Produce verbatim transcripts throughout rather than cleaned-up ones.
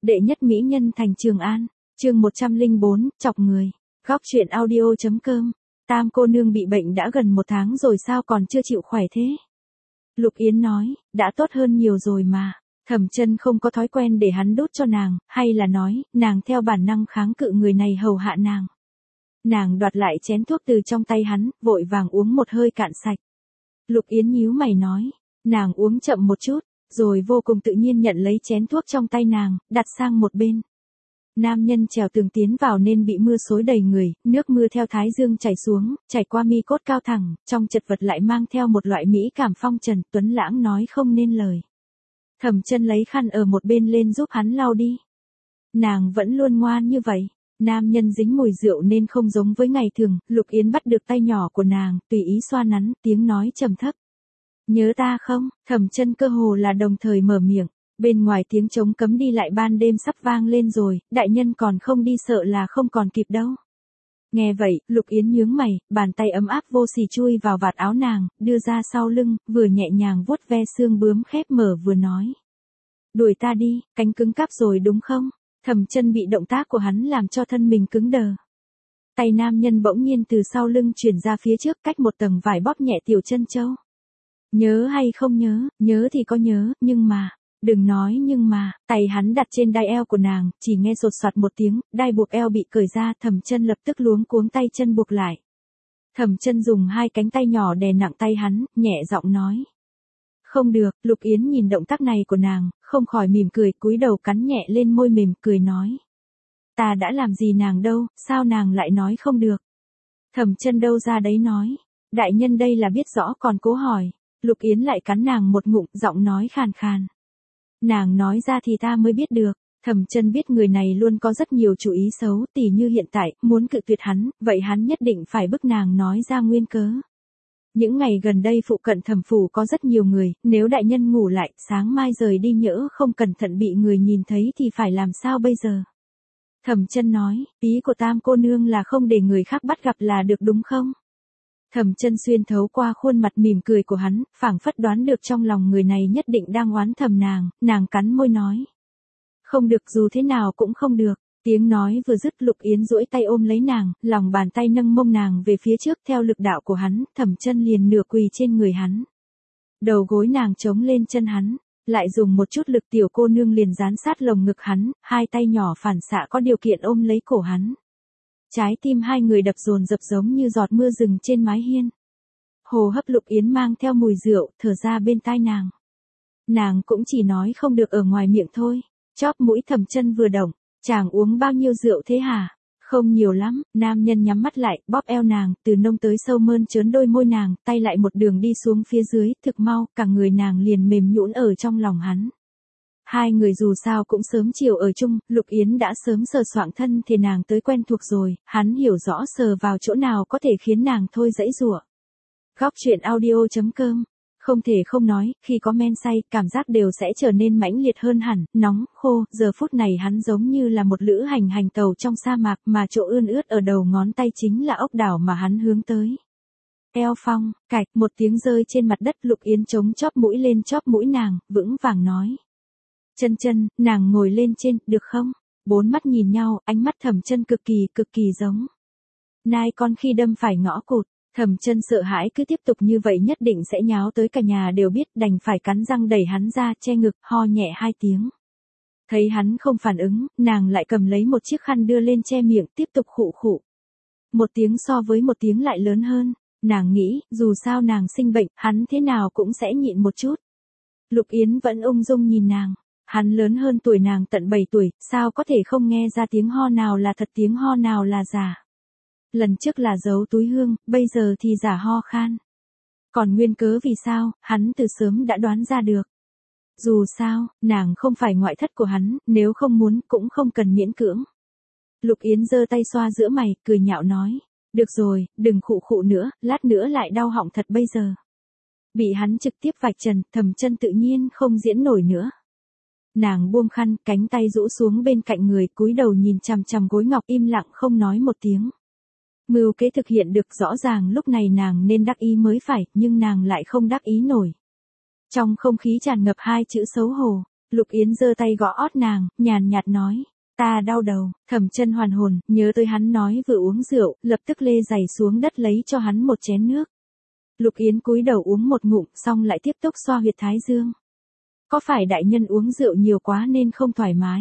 Đệ nhất mỹ nhân thành Trường An, chương một trăm lẻ bốn, chọc người. Góc truyện audio.com. Tam cô nương bị bệnh đã gần một tháng rồi sao còn chưa chịu khỏe thế? Lục Yến nói, đã tốt hơn nhiều rồi mà. Thẩm Chân không có thói quen để hắn đút cho nàng, hay là nói, nàng theo bản năng kháng cự người này hầu hạ nàng. Nàng đoạt lại chén thuốc từ trong tay hắn, vội vàng uống một hơi cạn sạch. Lục Yến nhíu mày nói, nàng uống chậm một chút, rồi vô cùng tự nhiên nhận lấy chén thuốc trong tay nàng, đặt sang một bên. Nam nhân trèo tường tiến vào nên bị mưa xối đầy người, nước mưa theo thái dương chảy xuống, chảy qua mi cốt cao thẳng, trong chật vật lại mang theo một loại mỹ cảm phong trần, tuấn lãng nói không nên lời. Thẩm Chân lấy khăn ở một bên lên giúp hắn lau đi. Nàng vẫn luôn ngoan như vậy. Nam nhân dính mùi rượu nên không giống với ngày thường, Lục Yến bắt được tay nhỏ của nàng, tùy ý xoa nắn, tiếng nói trầm thấp. Nhớ ta không? Thẩm Chân cơ hồ là đồng thời mở miệng. Bên ngoài tiếng trống cấm đi lại ban đêm sắp vang lên rồi, đại nhân còn không đi sợ là không còn kịp đâu. Nghe vậy, Lục Yến nhướng mày, bàn tay ấm áp vô sỉ chui vào vạt áo nàng, đưa ra sau lưng, vừa nhẹ nhàng vuốt ve xương bướm khép mở vừa nói. Đuổi ta đi, cánh cứng cáp rồi đúng không? Thẩm Chân bị động tác của hắn làm cho thân mình cứng đờ. Tay nam nhân bỗng nhiên từ sau lưng chuyển ra phía trước cách một tầng vải bóp nhẹ tiểu chân châu. Nhớ hay không nhớ, nhớ thì có nhớ, nhưng mà, đừng nói nhưng mà, tay hắn đặt trên đai eo của nàng, chỉ nghe sột soạt một tiếng, đai buộc eo bị cởi ra, Thẩm Chân lập tức luống cuống tay chân buộc lại. Thẩm Chân dùng hai cánh tay nhỏ đè nặng tay hắn, nhẹ giọng nói. Không được, Lục Yến nhìn động tác này của nàng, không khỏi mỉm cười, cúi đầu cắn nhẹ lên môi mềm, cười nói. Ta đã làm gì nàng đâu, sao nàng lại nói không được? Thẩm Chân đâu ra đấy nói. Đại nhân đây là biết rõ còn cố hỏi. Lục Yến lại cắn nàng một ngụm, giọng nói khàn khàn. Nàng nói ra thì ta mới biết được. Thẩm Chân biết người này luôn có rất nhiều chủ ý xấu, tỉ như hiện tại, muốn cự tuyệt hắn, vậy hắn nhất định phải bức nàng nói ra nguyên cớ. Những ngày gần đây phụ cận Thẩm phủ có rất nhiều người, nếu đại nhân ngủ lại, sáng mai rời đi nhỡ không cẩn thận bị người nhìn thấy thì phải làm sao bây giờ? Thẩm Chân nói, ý của Tam cô nương là không để người khác bắt gặp là được đúng không? Thẩm Chân xuyên thấu qua khuôn mặt mỉm cười của hắn, phảng phất đoán được trong lòng người này nhất định đang oán thầm nàng, nàng cắn môi nói. Không được, dù thế nào cũng không được. Tiếng nói vừa dứt, Lục Yến duỗi tay ôm lấy nàng, lòng bàn tay nâng mông nàng về phía trước theo lực đạo của hắn, Thẩm Chân liền nửa quỳ trên người hắn. Đầu gối nàng chống lên chân hắn, lại dùng một chút lực, tiểu cô nương liền dán sát lồng ngực hắn, hai tay nhỏ phản xạ có điều kiện ôm lấy cổ hắn. Trái tim hai người đập dồn dập giống như giọt mưa rừng trên mái hiên. Hồ hấp Lục Yến mang theo mùi rượu, thở ra bên tai nàng. Nàng cũng chỉ nói không được ở ngoài miệng thôi. Chóp mũi Thẩm Chân vừa động. Chàng uống bao nhiêu rượu thế hả? Không nhiều lắm. Nam nhân nhắm mắt lại, bóp eo nàng, từ nông tới sâu mơn trớn đôi môi nàng, tay lại một đường đi xuống phía dưới, thực mau, cả người nàng liền mềm nhũn ở trong lòng hắn. Hai người dù sao cũng sớm chiều ở chung, Lục Yến đã sớm sờ soạng thân thì nàng tới quen thuộc rồi, hắn hiểu rõ sờ vào chỗ nào có thể khiến nàng thôi dãy giụa. Góc truyện audio.com. Không thể không nói, khi có men say, cảm giác đều sẽ trở nên mãnh liệt hơn hẳn, nóng, khô, giờ phút này hắn giống như là một lữ hành hành tàu trong sa mạc, mà chỗ ươn ướt ở đầu ngón tay chính là ốc đảo mà hắn hướng tới. Eo phong, cạch, một tiếng rơi trên mặt đất, Lục Yến chống chóp mũi lên chóp mũi nàng, vững vàng nói. Chân Chân, nàng ngồi lên trên, được không? Bốn mắt nhìn nhau, ánh mắt Thẩm Chân cực kỳ, cực kỳ giống. Nai con khi đâm phải ngõ cụt. Thẩm Chân sợ hãi cứ tiếp tục như vậy nhất định sẽ nháo tới cả nhà đều biết, đành phải cắn răng đẩy hắn ra, che ngực, ho nhẹ hai tiếng. Thấy hắn không phản ứng, nàng lại cầm lấy một chiếc khăn đưa lên che miệng, tiếp tục khụ khụ. Một tiếng so với một tiếng lại lớn hơn, nàng nghĩ, dù sao nàng sinh bệnh, hắn thế nào cũng sẽ nhịn một chút. Lục Yến vẫn ung dung nhìn nàng, hắn lớn hơn tuổi nàng tận bảy tuổi, sao có thể không nghe ra tiếng ho nào là thật tiếng ho nào là giả. Lần trước là giấu túi hương, bây giờ thì giả ho khan. Còn nguyên cớ vì sao, hắn từ sớm đã đoán ra được. Dù sao, nàng không phải ngoại thất của hắn, nếu không muốn cũng không cần miễn cưỡng. Lục Yến giơ tay xoa giữa mày, cười nhạo nói. Được rồi, đừng khụ khụ nữa, lát nữa lại đau họng thật bây giờ. Bị hắn trực tiếp vạch trần, Thẩm Chân tự nhiên không diễn nổi nữa. Nàng buông khăn, cánh tay rũ xuống bên cạnh người, cúi đầu nhìn chằm chằm gối ngọc, im lặng không nói một tiếng. Mưu kế thực hiện được, rõ ràng lúc này nàng nên đắc ý mới phải, nhưng nàng lại không đắc ý nổi. Trong không khí tràn ngập hai chữ xấu hổ, Lục Yến giơ tay gõ ót nàng, nhàn nhạt nói. Ta đau đầu. Thẩm Chân hoàn hồn, nhớ tới hắn nói vừa uống rượu, lập tức lê giày xuống đất lấy cho hắn một chén nước. Lục Yến cúi đầu uống một ngụm, xong lại tiếp tục xoa huyệt thái dương. Có phải đại nhân uống rượu nhiều quá nên không thoải mái?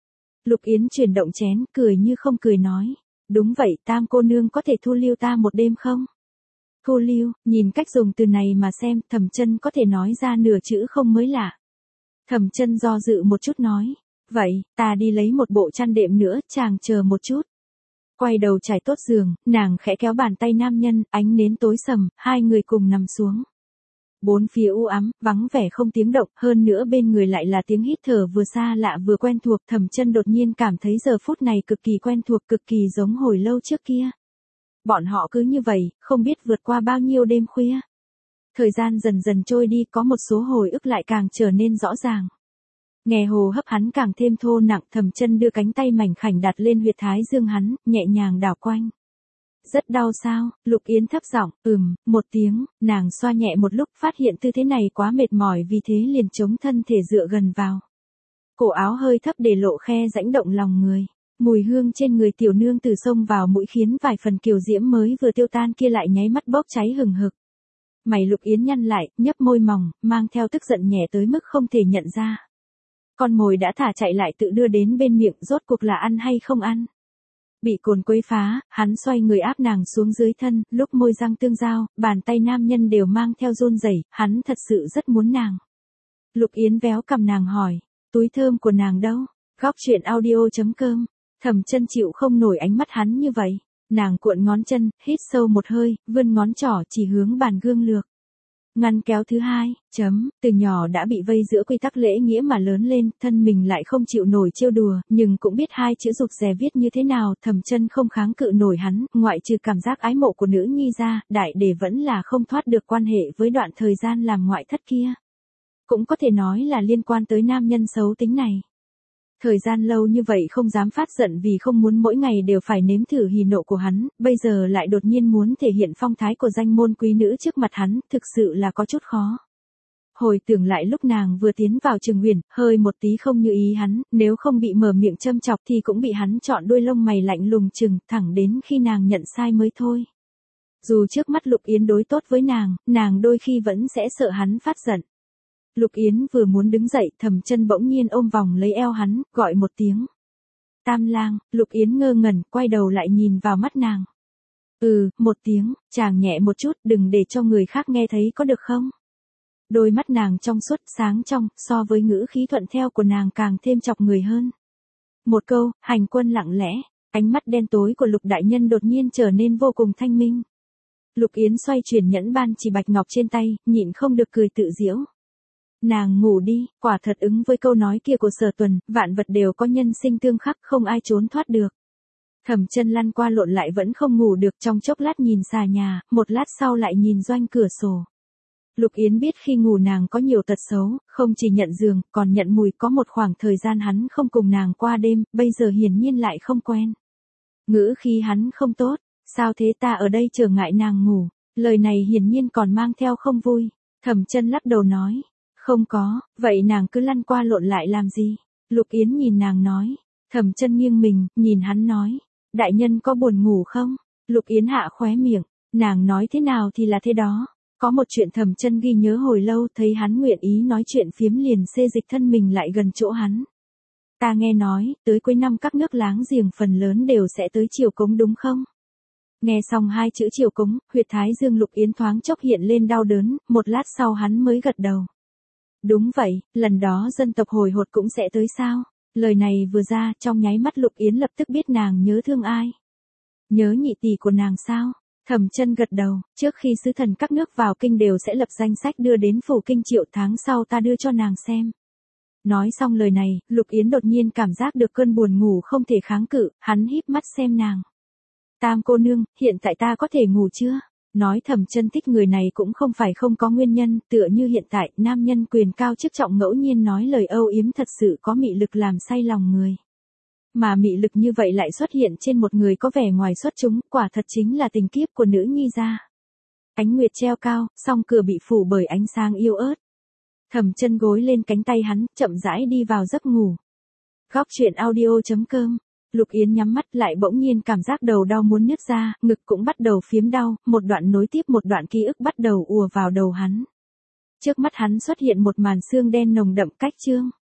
Lục Yến chuyển động chén, cười như không cười nói. Đúng vậy, Tam cô nương có thể thu lưu ta một đêm không? Thu lưu, nhìn cách dùng từ này mà xem, Thẩm Chân có thể nói ra nửa chữ không mới lạ. Thẩm Chân do dự một chút nói. Vậy, ta đi lấy một bộ chăn đệm nữa, chàng chờ một chút. Quay đầu trải tốt giường, nàng khẽ kéo bàn tay nam nhân, ánh nến tối sầm, hai người cùng nằm xuống. Bốn phía u ám, vắng vẻ không tiếng động, hơn nữa bên người lại là tiếng hít thở vừa xa lạ vừa quen thuộc. Thẩm Chân đột nhiên cảm thấy giờ phút này cực kỳ quen thuộc, cực kỳ giống hồi lâu trước kia. Bọn họ cứ như vậy, không biết vượt qua bao nhiêu đêm khuya. Thời gian dần dần trôi đi, có một số hồi ức lại càng trở nên rõ ràng. Nghe hồ hấp hắn càng thêm thô nặng, Thẩm Chân đưa cánh tay mảnh khảnh đặt lên huyệt thái dương hắn, nhẹ nhàng đảo quanh. Rất đau sao? Lục Yến thấp giọng, ừm, một tiếng, nàng xoa nhẹ một lúc, phát hiện tư thế này quá mệt mỏi, vì thế liền chống thân thể dựa gần vào. Cổ áo hơi thấp để lộ khe rãnh động lòng người. Mùi hương trên người tiểu nương tử xông vào mũi khiến vài phần kiều diễm mới vừa tiêu tan kia lại nháy mắt bốc cháy hừng hực. Mày Lục Yến nhăn lại, nhấp môi mỏng, mang theo tức giận nhẹ tới mức không thể nhận ra. Con mồi đã thả chạy lại tự đưa đến bên miệng, rốt cuộc là ăn hay không ăn. Bị cồn quấy phá, hắn xoay người áp nàng xuống dưới thân, lúc môi răng tương giao, bàn tay nam nhân đều mang theo run rẩy, hắn thật sự rất muốn nàng. Lục Yến véo cằm nàng hỏi, túi thơm của nàng đâu? Góc truyện audio chấm com. Thẩm Chân chịu không nổi ánh mắt hắn như vậy. Nàng cuộn ngón chân, hít sâu một hơi, vươn ngón trỏ chỉ hướng bàn gương lược. Ngăn kéo thứ hai, chấm, từ nhỏ đã bị vây giữa quy tắc lễ nghĩa mà lớn lên, thân mình lại không chịu nổi trêu đùa, nhưng cũng biết hai chữ rụt rè viết như thế nào. Thẩm Chân không kháng cự nổi hắn, ngoại trừ cảm giác ái mộ của nữ nhi ra, đại để vẫn là không thoát được quan hệ với đoạn thời gian làm ngoại thất kia. Cũng có thể nói là liên quan tới nam nhân xấu tính này. Thời gian lâu như vậy không dám phát giận vì không muốn mỗi ngày đều phải nếm thử hỉ nộ của hắn, bây giờ lại đột nhiên muốn thể hiện phong thái của danh môn quý nữ trước mặt hắn, thực sự là có chút khó. Hồi tưởng lại lúc nàng vừa tiến vào Trường Huyền, hơi một tí không như ý hắn, nếu không bị mở miệng châm chọc thì cũng bị hắn chọn đuôi lông mày lạnh lùng chừng, thẳng đến khi nàng nhận sai mới thôi. Dù trước mắt Lục Yến đối tốt với nàng, nàng đôi khi vẫn sẽ sợ hắn phát giận. Lục Yến vừa muốn đứng dậy, Thẩm Chân bỗng nhiên ôm vòng lấy eo hắn, gọi một tiếng. Tam lang. Lục Yến ngơ ngẩn, quay đầu lại nhìn vào mắt nàng. Ừ, một tiếng, chàng nhẹ một chút, đừng để cho người khác nghe thấy có được không? Đôi mắt nàng trong suốt, sáng trong, so với ngữ khí thuận theo của nàng càng thêm chọc người hơn. Một câu, hành quân lặng lẽ, ánh mắt đen tối của Lục đại nhân đột nhiên trở nên vô cùng thanh minh. Lục Yến xoay chuyển nhẫn ban chỉ bạch ngọc trên tay, nhịn không được cười tự giễu. Nàng ngủ đi, quả thật ứng với câu nói kia của Sở Tuần, vạn vật đều có nhân sinh tương khắc, không ai trốn thoát được. Thẩm Chân lăn qua lộn lại vẫn không ngủ được, trong chốc lát nhìn xà nhà, một lát sau lại nhìn doanh cửa sổ. Lục Yến biết khi ngủ nàng có nhiều tật xấu, không chỉ nhận giường, còn nhận mùi, có một khoảng thời gian hắn không cùng nàng qua đêm, bây giờ hiển nhiên lại không quen. Ngữ khí hắn không tốt, sao thế, ta ở đây chờ ngại nàng ngủ, lời này hiển nhiên còn mang theo không vui. Thẩm Chân lắc đầu nói. Không có, vậy nàng cứ lăn qua lộn lại làm gì? Lục Yến nhìn nàng nói. Thẩm Chân nghiêng mình, nhìn hắn nói. Đại nhân có buồn ngủ không? Lục Yến hạ khóe miệng. Nàng nói thế nào thì là thế đó. Có một chuyện Thẩm Chân ghi nhớ hồi lâu, thấy hắn nguyện ý nói chuyện phiếm liền xê dịch thân mình lại gần chỗ hắn. Ta nghe nói, tới cuối năm các nước láng giềng phần lớn đều sẽ tới triều cống đúng không? Nghe xong hai chữ triều cống, huyệt thái dương Lục Yến thoáng chốc hiện lên đau đớn, một lát sau hắn mới gật đầu. Đúng vậy, lần đó dân tộc hồi hột cũng sẽ tới sao? Lời này vừa ra, trong nháy mắt Lục Yến lập tức biết nàng nhớ thương ai. Nhớ nhị tỷ của nàng sao? Thẩm Chân gật đầu, trước khi sứ thần các nước vào kinh đều sẽ lập danh sách đưa đến phủ kinh, triệu tháng sau ta đưa cho nàng xem. Nói xong lời này, Lục Yến đột nhiên cảm giác được cơn buồn ngủ không thể kháng cự, hắn híp mắt xem nàng. Tam cô nương, hiện tại ta có thể ngủ chưa? Nói Thẩm Chân thích người này cũng không phải không có nguyên nhân, tựa như hiện tại, nam nhân quyền cao chức trọng ngẫu nhiên nói lời âu yếm thật sự có mị lực làm say lòng người. Mà mị lực như vậy lại xuất hiện trên một người có vẻ ngoài xuất chúng, quả thật chính là tình kiếp của nữ nhi gia. Ánh nguyệt treo cao, song cửa bị phủ bởi ánh sáng yêu ớt. Thẩm chân gối lên cánh tay hắn, chậm rãi đi vào giấc ngủ. Góc chuyện audio chấm com. Lục Yến nhắm mắt lại bỗng nhiên cảm giác đầu đau muốn nứt ra, ngực cũng bắt đầu phiếm đau, một đoạn nối tiếp một đoạn ký ức bắt đầu ùa vào đầu hắn. Trước mắt hắn xuất hiện một màn xương đen nồng đậm cách chương.